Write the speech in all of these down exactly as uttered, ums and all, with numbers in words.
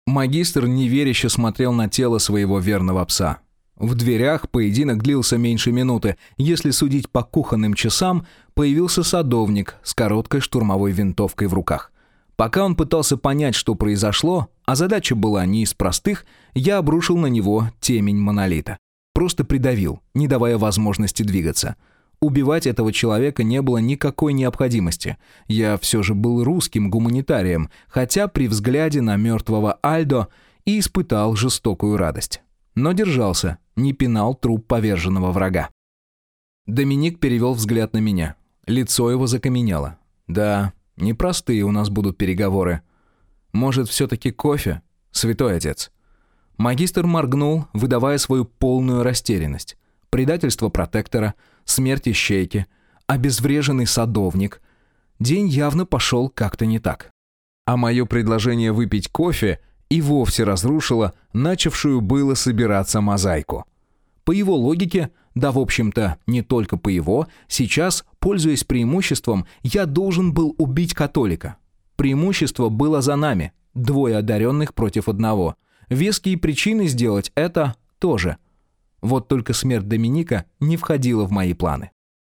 Магистр неверяще смотрел на тело своего верного пса. В дверях поединок длился меньше минуты. Если судить по кухонным часам, появился садовник с короткой штурмовой винтовкой в руках. Пока он пытался понять, что произошло, а задача была не из простых, я обрушил на него темень монолита. Просто придавил, не давая возможности двигаться. Убивать этого человека не было никакой необходимости. Я все же был русским гуманитарием, хотя при взгляде на мертвого Альдо и испытал жестокую радость. Но держался, не пинал труп поверженного врага. Доминик перевел взгляд на меня. Лицо его закаменело. Да, непростые у нас будут переговоры. Может, все-таки кофе, святой отец? Магистр моргнул, выдавая свою полную растерянность. Предательство протектора, смерть ищейки, обезвреженный садовник. День явно пошел как-то не так. А мое предложение выпить кофе и вовсе разрушило начавшую было собираться мозаику. По его логике, да в общем-то не только по его, сейчас, пользуясь преимуществом, я должен был убить католика. Преимущество было за нами, двое одаренных против одного. Веские причины сделать это тоже. Вот только смерть Доминика не входила в мои планы.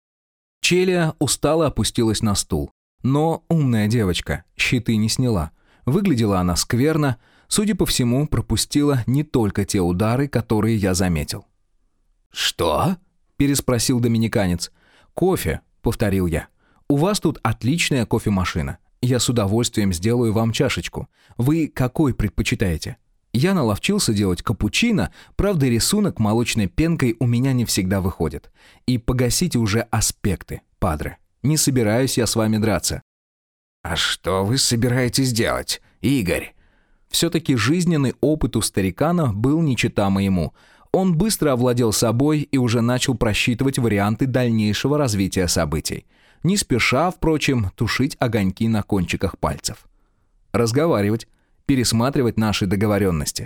Челия устало опустилась на стул. Но умная девочка, щиты не сняла. Выглядела она скверно, судя по всему, пропустила не только те удары, которые я заметил. «Что?» – переспросил доминиканец. «Кофе», – повторил я. «У вас тут отличная кофемашина. Я с удовольствием сделаю вам чашечку. Вы какой предпочитаете?» Я наловчился делать капучино, правда рисунок молочной пенкой у меня не всегда выходит. И погасите уже аспекты, падре. Не собираюсь я с вами драться. «А что вы собираетесь делать, Игорь?» Все-таки жизненный опыт у старикана был не чета моему. Он быстро овладел собой и уже начал просчитывать варианты дальнейшего развития событий. Не спеша, впрочем, тушить огоньки на кончиках пальцев. Разговаривать. Пересматривать наши договоренности.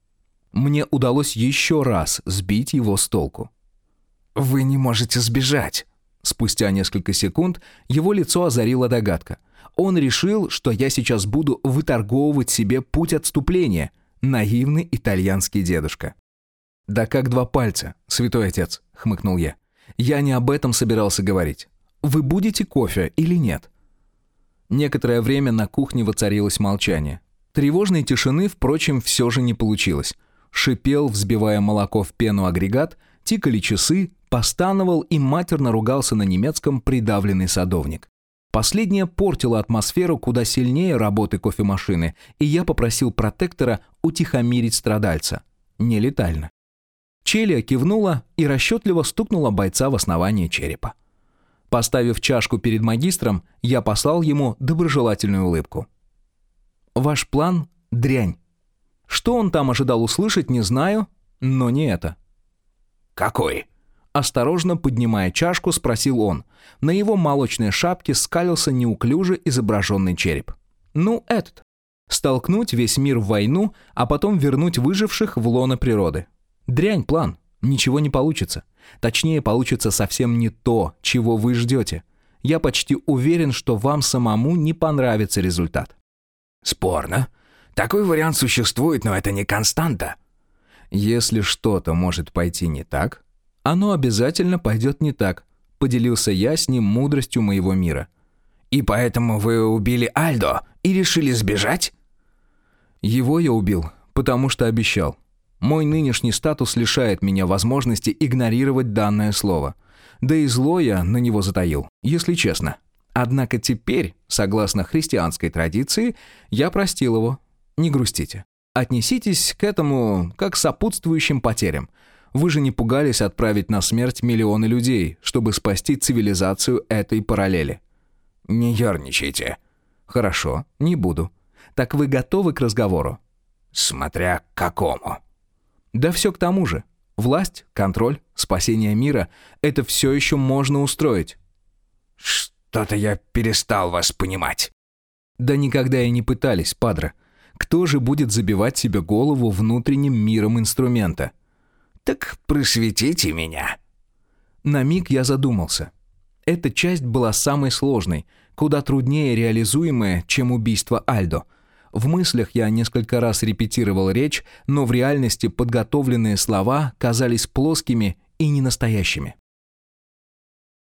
Мне удалось еще раз сбить его с толку. «Вы не можете сбежать». Спустя несколько секунд его лицо озарила догадка. Он решил, что я сейчас буду выторговывать себе путь отступления. Наивный итальянский дедушка. «Да как два пальца, святой отец», — хмыкнул я. «Я не об этом собирался говорить. Вы будете кофе или нет?» Некоторое время на кухне воцарилось молчание. Тревожной тишины, впрочем, все же не получилось. Шипел, взбивая молоко в пену агрегат, тикали часы, постановал и матерно ругался на немецком придавленный садовник. Последнее портило атмосферу куда сильнее работы кофемашины, и я попросил протектора утихомирить страдальца. Нелетально. Челия кивнула и расчетливо стукнула бойца в основание черепа. Поставив чашку перед магистром, я послал ему доброжелательную улыбку. «Ваш план – дрянь. Что он там ожидал услышать, не знаю, но не это». «Какой?» Осторожно поднимая чашку, спросил он. На его молочной шапке скалился неуклюже изображенный череп. «Ну, этот. Столкнуть весь мир в войну, а потом вернуть выживших в лоно природы. Дрянь план. Ничего не получится. Точнее, получится совсем не то, чего вы ждете. Я почти уверен, что вам самому не понравится результат». «Спорно. Такой вариант существует, но это не константа». «Если что-то может пойти не так, оно обязательно пойдет не так», — поделился я с ним мудростью моего мира. «И поэтому вы убили Альдо и решили сбежать?» «Его я убил, потому что обещал. Мой нынешний статус лишает меня возможности игнорировать данное слово. Да и зло я на него затаил, если честно. Однако теперь, согласно христианской традиции, я простил его. Не грустите. Отнеситесь к этому как к сопутствующим потерям. Вы же не пугались отправить на смерть миллионы людей, чтобы спасти цивилизацию этой параллели». «Не ерничайте». «Хорошо, не буду. Так вы готовы к разговору?» «Смотря к какому». «Да все к тому же. Власть, контроль, спасение мира – это все еще можно устроить». «Что-то я перестал вас понимать». «Да никогда и не пытались, падре. Кто же будет забивать себе голову внутренним миром инструмента?» «Так просветите меня». На миг я задумался. Эта часть была самой сложной, куда труднее реализуемая, чем убийство Альдо. В мыслях я несколько раз репетировал речь, но в реальности подготовленные слова казались плоскими и ненастоящими.